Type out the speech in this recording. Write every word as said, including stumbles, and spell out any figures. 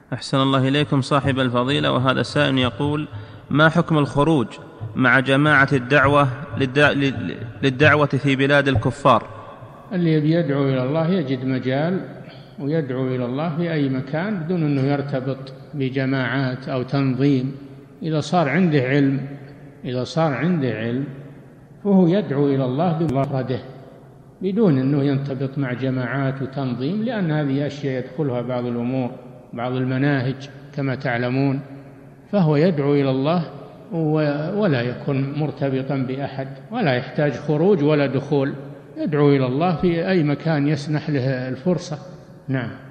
أحسن الله إليكم صاحب الفضيلة. وهذا سائل يقول: ما حكم الخروج مع جماعة الدعوة للدعوة في بلاد الكفار؟ اللي يدعو إلى الله يجد مجال ويدعو إلى الله في أي مكان بدون أنه يرتبط بجماعات أو تنظيم. إذا صار عنده علم إذا صار عنده علم فهو يدعو إلى الله بمفرده بدون أنه ينتبط مع جماعات وتنظيم، لأن هذه أشياء يدخلها بعض الأمور بعض المناهج كما تعلمون. فهو يدعو إلى الله ولا يكون مرتبطا بأحد ولا يحتاج خروج ولا دخول، يدعو إلى الله في أي مكان يسنح له الفرصة. نعم.